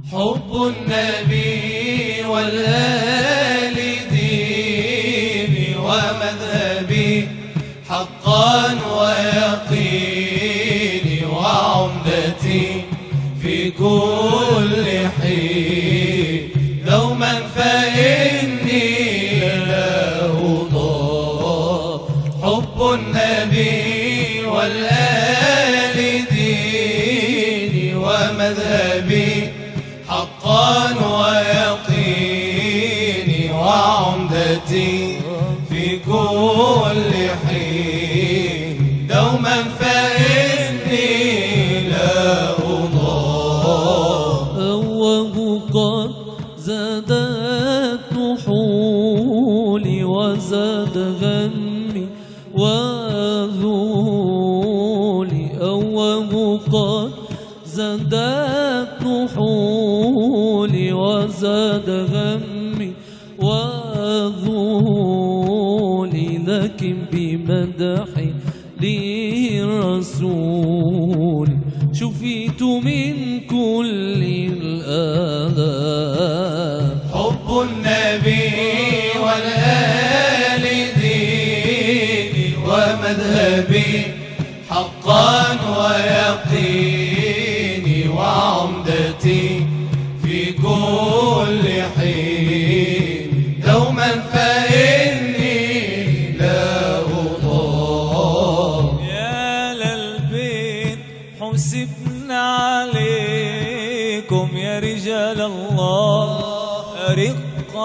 حب النبي والآل ديني ومذهبي حقا ويقيني وعمدتي في كل حين دوما فإني لا أضاع. حب النبي والآل ديني ومذهبي حقا ويقيني وعمدتي في كل حين دوما فإني لا أضاع. أوه قد زادت نحولي وزاد غمي وذولي. أوه قد زادت نحولي وزاد غمي وذولي، لكن بمدحي للرسول شفيت من كل الآلام. حب النبي والآل ديني ومذهبي حقا ويقيني وعمدتي في كل حين دوما فإني لا أضاع. يا للبيت حسبنا عليكم يا رجال الله، أرق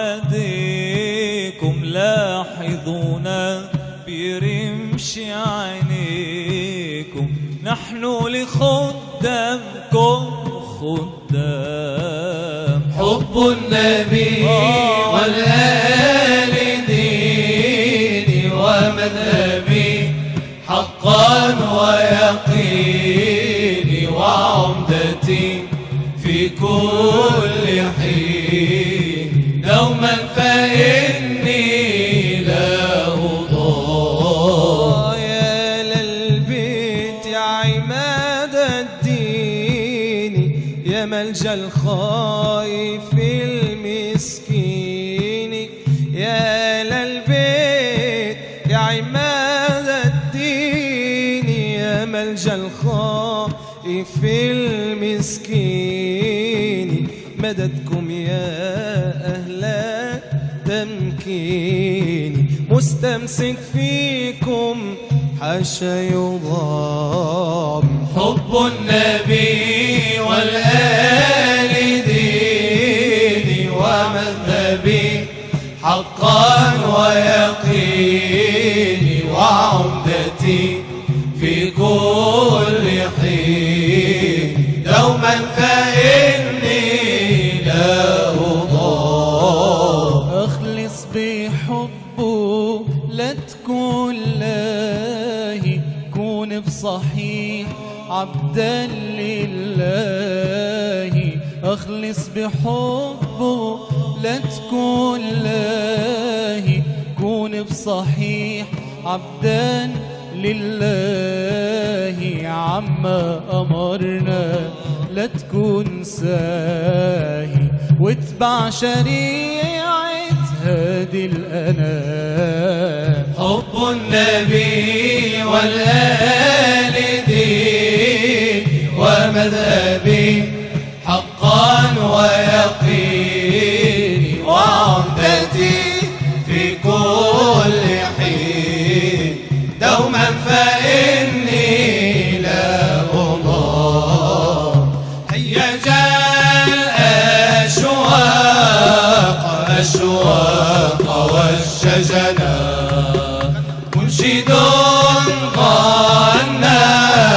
لديكم لاحظونا برمش عينيكم، نحن لخدامكم خدام. حب النبي والآل ديني ومذهبي حقا ويقيني وعمدتي في كل حين دوما فإني لا أضاع. يا للبيت يا عماد الدين، يا ملجأ الخائف المسكين. يا للبيت يا عماد الدين، يا ملجأ الخائف المسكين. مددكم يا أهل التمكين، مستمسك فيكم حاشا يضام. حب النبي والآل ديني ومذهبي حقا ويقيني وعمدتي في كل حين دوما فإني لا أضاع. أخلص بحبه لا تكون لاهي، كون بصحيح عبدا لله. أخلص بحبه لا تكون لاهي، كون بصحيح عبدا لله. عما أمرنا لا تكون ساهي، واتبع شريعة هادي الأنام. حب النبي والآل ديني ومذهبي حقا ويقيني وعمدتي في كل حين دوما فإني لا أضاع. هيا جاء الأشواق أشواق والشجنا، منشد غنى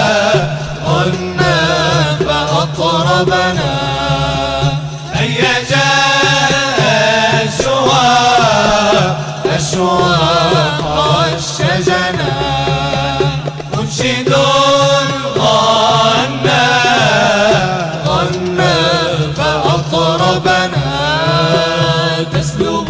غنى فأطربنا. هيا جاء الأشواق أشواق والشجنا، منشد غنى غنى فأطربنا. تسلب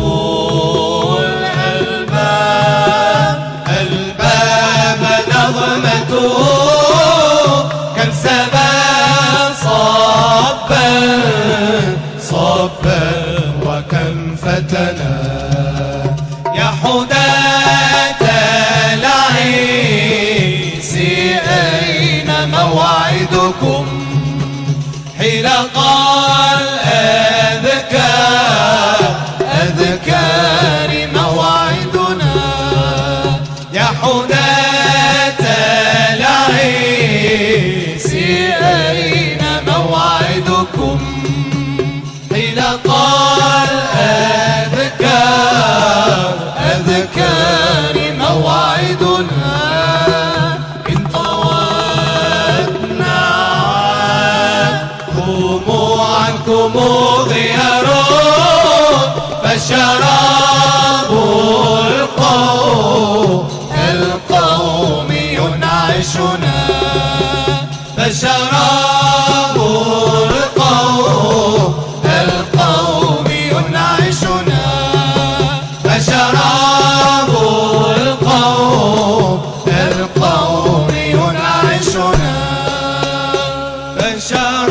الألباب نغمته كم سبا صبا حلق الأذكار موعدنا يا حناة العيس أين موعدكم حلق الأذكار موعدنا إن طوتنا عنكم غيار فشراب القوم ينعشنا فشراب القوم ينعشنا فشراب القوم ينعشنا فشراب